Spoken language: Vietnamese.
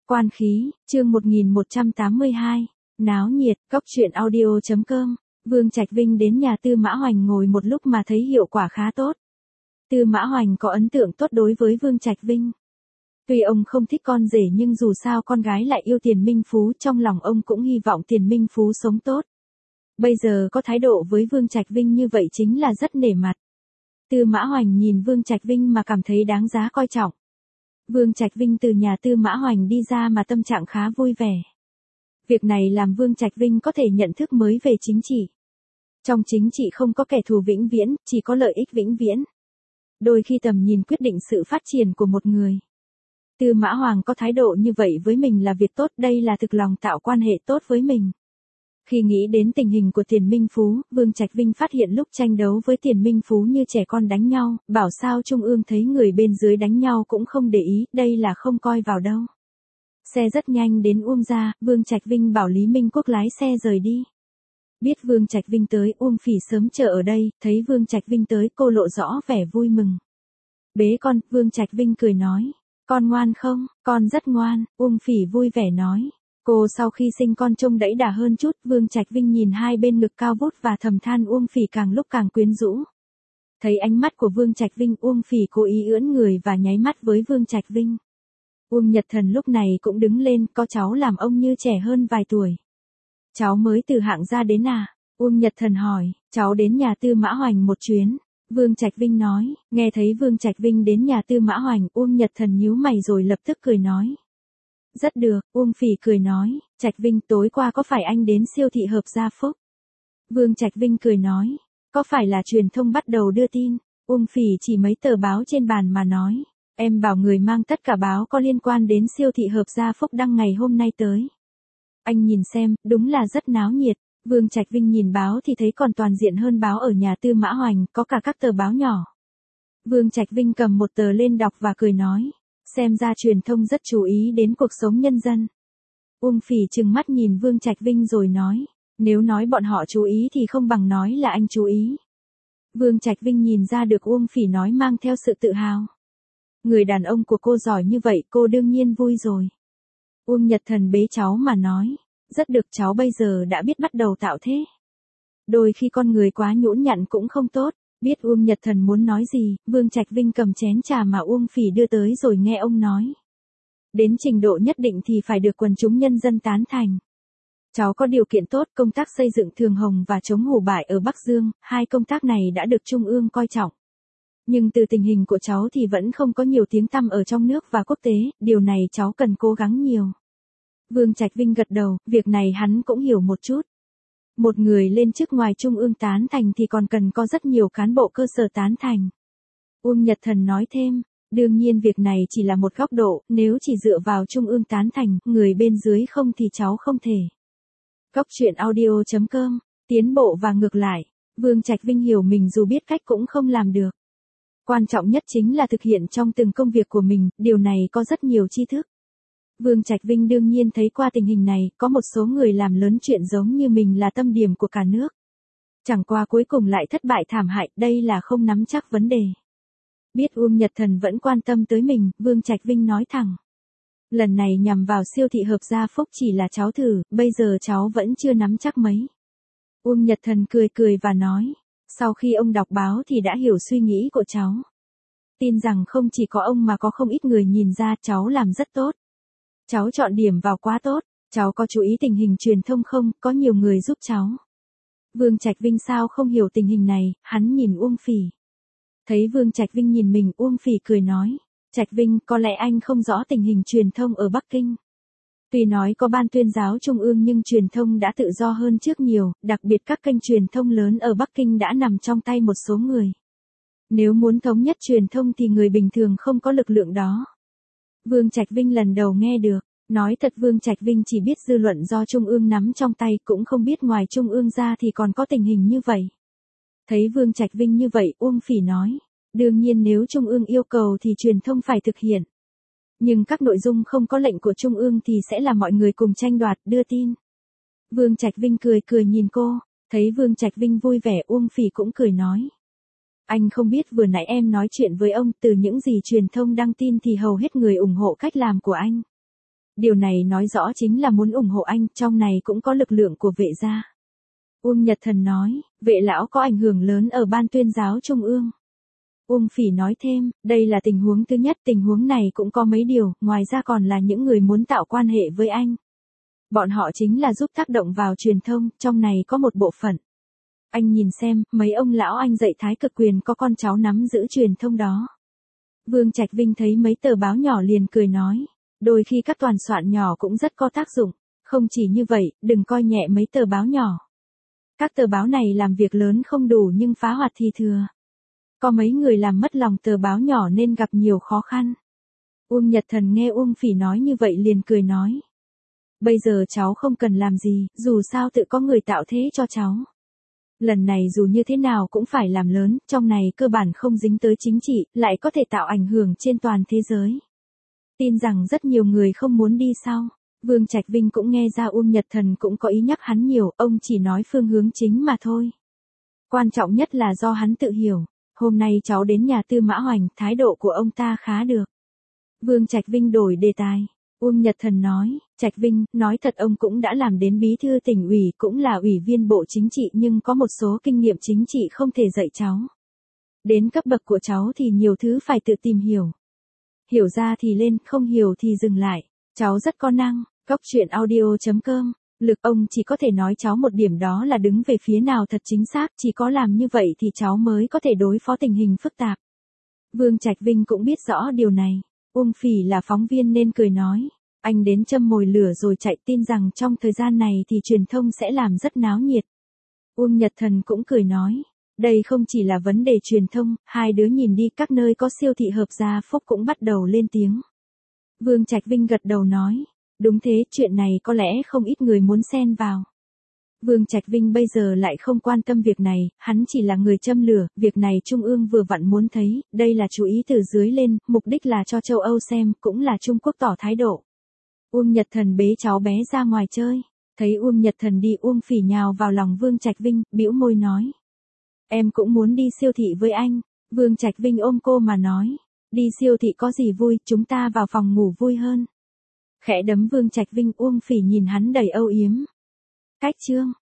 Quan khí, chương 1182. Náo nhiệt, cóc truyện audio.com. Vương Trạch Vinh đến nhà Tư Mã Hoành ngồi một lúc mà thấy hiệu quả khá tốt. Tư Mã Hoành có ấn tượng tốt đối với Vương Trạch Vinh. Tuy ông không thích con rể nhưng dù sao con gái lại yêu Tiền Minh Phú, trong lòng ông cũng hy vọng Tiền Minh Phú sống tốt. Bây giờ có thái độ với Vương Trạch Vinh như vậy chính là rất nể mặt. Tư Mã Hoành nhìn Vương Trạch Vinh mà cảm thấy đáng giá coi trọng. Vương Trạch Vinh từ nhà Tư Mã Hoành đi ra mà tâm trạng khá vui vẻ. Việc này làm Vương Trạch Vinh có thể nhận thức mới về chính trị. Trong chính trị không có kẻ thù vĩnh viễn, chỉ có lợi ích vĩnh viễn. Đôi khi tầm nhìn quyết định sự phát triển của một người. Tư Mã Hoành có thái độ như vậy với mình là việc tốt, đây là thực lòng tạo quan hệ tốt với mình. Khi nghĩ đến tình hình của Tiền Minh Phú, Vương Trạch Vinh phát hiện lúc tranh đấu với Tiền Minh Phú như trẻ con đánh nhau, bảo sao Trung ương thấy người bên dưới đánh nhau cũng không để ý, đây là không coi vào đâu. Xe rất nhanh đến Uông gia, Vương Trạch Vinh bảo Lý Minh Quốc lái xe rời đi. Biết Vương Trạch Vinh tới, Uông Phỉ sớm chờ ở đây, thấy Vương Trạch Vinh tới cô lộ rõ vẻ vui mừng. Bế con, Vương Trạch Vinh cười nói, con ngoan không, con rất ngoan, Uông Phỉ vui vẻ nói. Cô sau khi sinh con trông đẫy đà hơn chút, Vương Trạch Vinh nhìn hai bên ngực cao vút và thầm than Uông Phỉ càng lúc càng quyến rũ. Thấy ánh mắt của Vương Trạch Vinh, Uông Phỉ cố ý ưỡn người và nháy mắt với Vương Trạch Vinh. Uông Nhật Thần lúc này cũng đứng lên, có cháu làm ông như trẻ hơn vài tuổi. Cháu mới từ Hạng gia đến à? Uông Nhật Thần hỏi, cháu đến nhà Tư Mã Hoành một chuyến. Vương Trạch Vinh nói, nghe thấy Vương Trạch Vinh đến nhà Tư Mã Hoành, Uông Nhật Thần nhíu mày rồi lập tức cười nói. Rất được, Uông Phỉ cười nói, Trạch Vinh tối qua có phải anh đến siêu thị Hợp Gia Phúc? Vương Trạch Vinh cười nói, có phải là truyền thông bắt đầu đưa tin? Uông Phỉ chỉ mấy tờ báo trên bàn mà nói, em bảo người mang tất cả báo có liên quan đến siêu thị Hợp Gia Phúc đăng ngày hôm nay tới. Anh nhìn xem, đúng là rất náo nhiệt. Vương Trạch Vinh nhìn báo thì thấy còn toàn diện hơn báo ở nhà Tư Mã Hoành, có cả các tờ báo nhỏ. Vương Trạch Vinh cầm một tờ lên đọc và cười nói, xem ra truyền thông rất chú ý đến cuộc sống nhân dân. Uông Phỉ trừng mắt nhìn Vương Trạch Vinh rồi nói, nếu nói bọn họ chú ý thì không bằng nói là anh chú ý. Vương Trạch Vinh nhìn ra được Uông Phỉ nói mang theo sự tự hào. Người đàn ông của cô giỏi như vậy, cô đương nhiên vui rồi. Uông Nhật Thần bế cháu mà nói, rất được, cháu bây giờ đã biết bắt đầu tạo thế. Đôi khi con người quá nhũn nhặn cũng không tốt. Biết Uông Nhật Thần muốn nói gì, Vương Trạch Vinh cầm chén trà mà Uông Phỉ đưa tới rồi nghe ông nói. Đến trình độ nhất định thì phải được quần chúng nhân dân tán thành. Cháu có điều kiện tốt, công tác xây dựng Thường Hồng và chống hủ bại ở Bắc Dương, hai công tác này đã được Trung ương coi trọng. Nhưng từ tình hình của cháu thì vẫn không có nhiều tiếng tăm ở trong nước và quốc tế, điều này cháu cần cố gắng nhiều. Vương Trạch Vinh gật đầu, việc này hắn cũng hiểu một chút. Một người lên chức ngoài Trung ương tán thành thì còn cần có rất nhiều cán bộ cơ sở tán thành. Uông Nhật Thần nói thêm, đương nhiên việc này chỉ là một góc độ, nếu chỉ dựa vào Trung ương tán thành, người bên dưới không thì cháu không thể. Cóc truyện audio.com, tiến bộ và ngược lại, Vương Trạch Vinh hiểu mình dù biết cách cũng không làm được. Quan trọng nhất chính là thực hiện trong từng công việc của mình, điều này có rất nhiều tri thức. Vương Trạch Vinh đương nhiên thấy qua tình hình này, có một số người làm lớn chuyện giống như mình là tâm điểm của cả nước. Chẳng qua cuối cùng lại thất bại thảm hại, đây là không nắm chắc vấn đề. Biết Uông Nhật Thần vẫn quan tâm tới mình, Vương Trạch Vinh nói thẳng. Lần này nhằm vào siêu thị Hợp Gia Phúc chỉ là cháu thử, bây giờ cháu vẫn chưa nắm chắc mấy. Uông Nhật Thần cười cười và nói, sau khi ông đọc báo thì đã hiểu suy nghĩ của cháu. Tin rằng không chỉ có ông mà có không ít người nhìn ra cháu làm rất tốt. Cháu chọn điểm vào quá tốt, cháu có chú ý tình hình truyền thông không, có nhiều người giúp cháu. Vương Trạch Vinh sao không hiểu tình hình này, hắn nhìn Uông Phỉ. Thấy Vương Trạch Vinh nhìn mình, Uông Phỉ cười nói, Trạch Vinh, có lẽ anh không rõ tình hình truyền thông ở Bắc Kinh. Tuy nói có ban tuyên giáo trung ương nhưng truyền thông đã tự do hơn trước nhiều, đặc biệt các kênh truyền thông lớn ở Bắc Kinh đã nằm trong tay một số người. Nếu muốn thống nhất truyền thông thì người bình thường không có lực lượng đó. Vương Trạch Vinh lần đầu nghe được, nói thật Vương Trạch Vinh chỉ biết dư luận do Trung ương nắm trong tay, cũng không biết ngoài Trung ương ra thì còn có tình hình như vậy. Thấy Vương Trạch Vinh như vậy, Uông Phỉ nói, đương nhiên nếu Trung ương yêu cầu thì truyền thông phải thực hiện. Nhưng các nội dung không có lệnh của Trung ương thì sẽ là mọi người cùng tranh đoạt, đưa tin. Vương Trạch Vinh cười cười nhìn cô, thấy Vương Trạch Vinh vui vẻ, Uông Phỉ cũng cười nói. Anh không biết vừa nãy em nói chuyện với ông, từ những gì truyền thông đăng tin thì hầu hết người ủng hộ cách làm của anh. Điều này nói rõ chính là muốn ủng hộ anh, trong này cũng có lực lượng của vệ gia. Uông Nhật Thần nói, vệ lão có ảnh hưởng lớn ở ban tuyên giáo trung ương. Uông Phỉ nói thêm, đây là tình huống thứ nhất, tình huống này cũng có mấy điều, ngoài ra còn là những người muốn tạo quan hệ với anh. Bọn họ chính là giúp tác động vào truyền thông, trong này có một bộ phận. Anh nhìn xem, mấy ông lão anh dạy Thái Cực Quyền có con cháu nắm giữ truyền thông đó. Vương Trạch Vinh thấy mấy tờ báo nhỏ liền cười nói, đôi khi các toàn soạn nhỏ cũng rất có tác dụng, không chỉ như vậy, đừng coi nhẹ mấy tờ báo nhỏ. Các tờ báo này làm việc lớn không đủ nhưng phá hoạt thì thừa. Có mấy người làm mất lòng tờ báo nhỏ nên gặp nhiều khó khăn. Uông Nhật Thần nghe Uông Phỉ nói như vậy liền cười nói. Bây giờ cháu không cần làm gì, dù sao tự có người tạo thế cho cháu. Lần này dù như thế nào cũng phải làm lớn, trong này cơ bản không dính tới chính trị, lại có thể tạo ảnh hưởng trên toàn thế giới. Tin rằng rất nhiều người không muốn đi sau. Vương Trạch Vinh cũng nghe ra Uông Nhật Thần cũng có ý nhắc hắn nhiều, ông chỉ nói phương hướng chính mà thôi. Quan trọng nhất là do hắn tự hiểu. Hôm nay cháu đến nhà Tư Mã Hoành, thái độ của ông ta khá được. Vương Trạch Vinh đổi đề tài. Uông Nhật Thần nói, Trạch Vinh, nói thật ông cũng đã làm đến bí thư tỉnh ủy, cũng là ủy viên bộ chính trị nhưng có một số kinh nghiệm chính trị không thể dạy cháu. Đến cấp bậc của cháu thì nhiều thứ phải tự tìm hiểu. Hiểu ra thì lên, không hiểu thì dừng lại. Cháu rất có năng, coctruyện.audio.com. Lực ông chỉ có thể nói cháu một điểm đó là đứng về phía nào thật chính xác, chỉ có làm như vậy thì cháu mới có thể đối phó tình hình phức tạp. Vương Trạch Vinh cũng biết rõ điều này. Uông Phỉ là phóng viên nên cười nói, anh đến châm mồi lửa rồi chạy, tin rằng trong thời gian này thì truyền thông sẽ làm rất náo nhiệt. Uông Nhật Thần cũng cười nói, đây không chỉ là vấn đề truyền thông, hai đứa nhìn đi, các nơi có siêu thị hợp gia Phúc cũng bắt đầu lên tiếng. Vương Trạch Vinh gật đầu nói, đúng thế, chuyện này có lẽ không ít người muốn xen vào. Vương Trạch Vinh bây giờ lại không quan tâm việc này, hắn chỉ là người châm lửa, việc này Trung ương vừa vặn muốn thấy, đây là chú ý từ dưới lên, mục đích là cho châu Âu xem, cũng là Trung Quốc tỏ thái độ. Uông Nhật Thần bế cháu bé ra ngoài chơi, thấy Uông Nhật Thần đi, Uông Phỉ nhào vào lòng Vương Trạch Vinh, bĩu môi nói. Em cũng muốn đi siêu thị với anh. Vương Trạch Vinh ôm cô mà nói, đi siêu thị có gì vui, chúng ta vào phòng ngủ vui hơn. Khẽ đấm Vương Trạch Vinh, Uông Phỉ nhìn hắn đầy âu yếm. Cách chương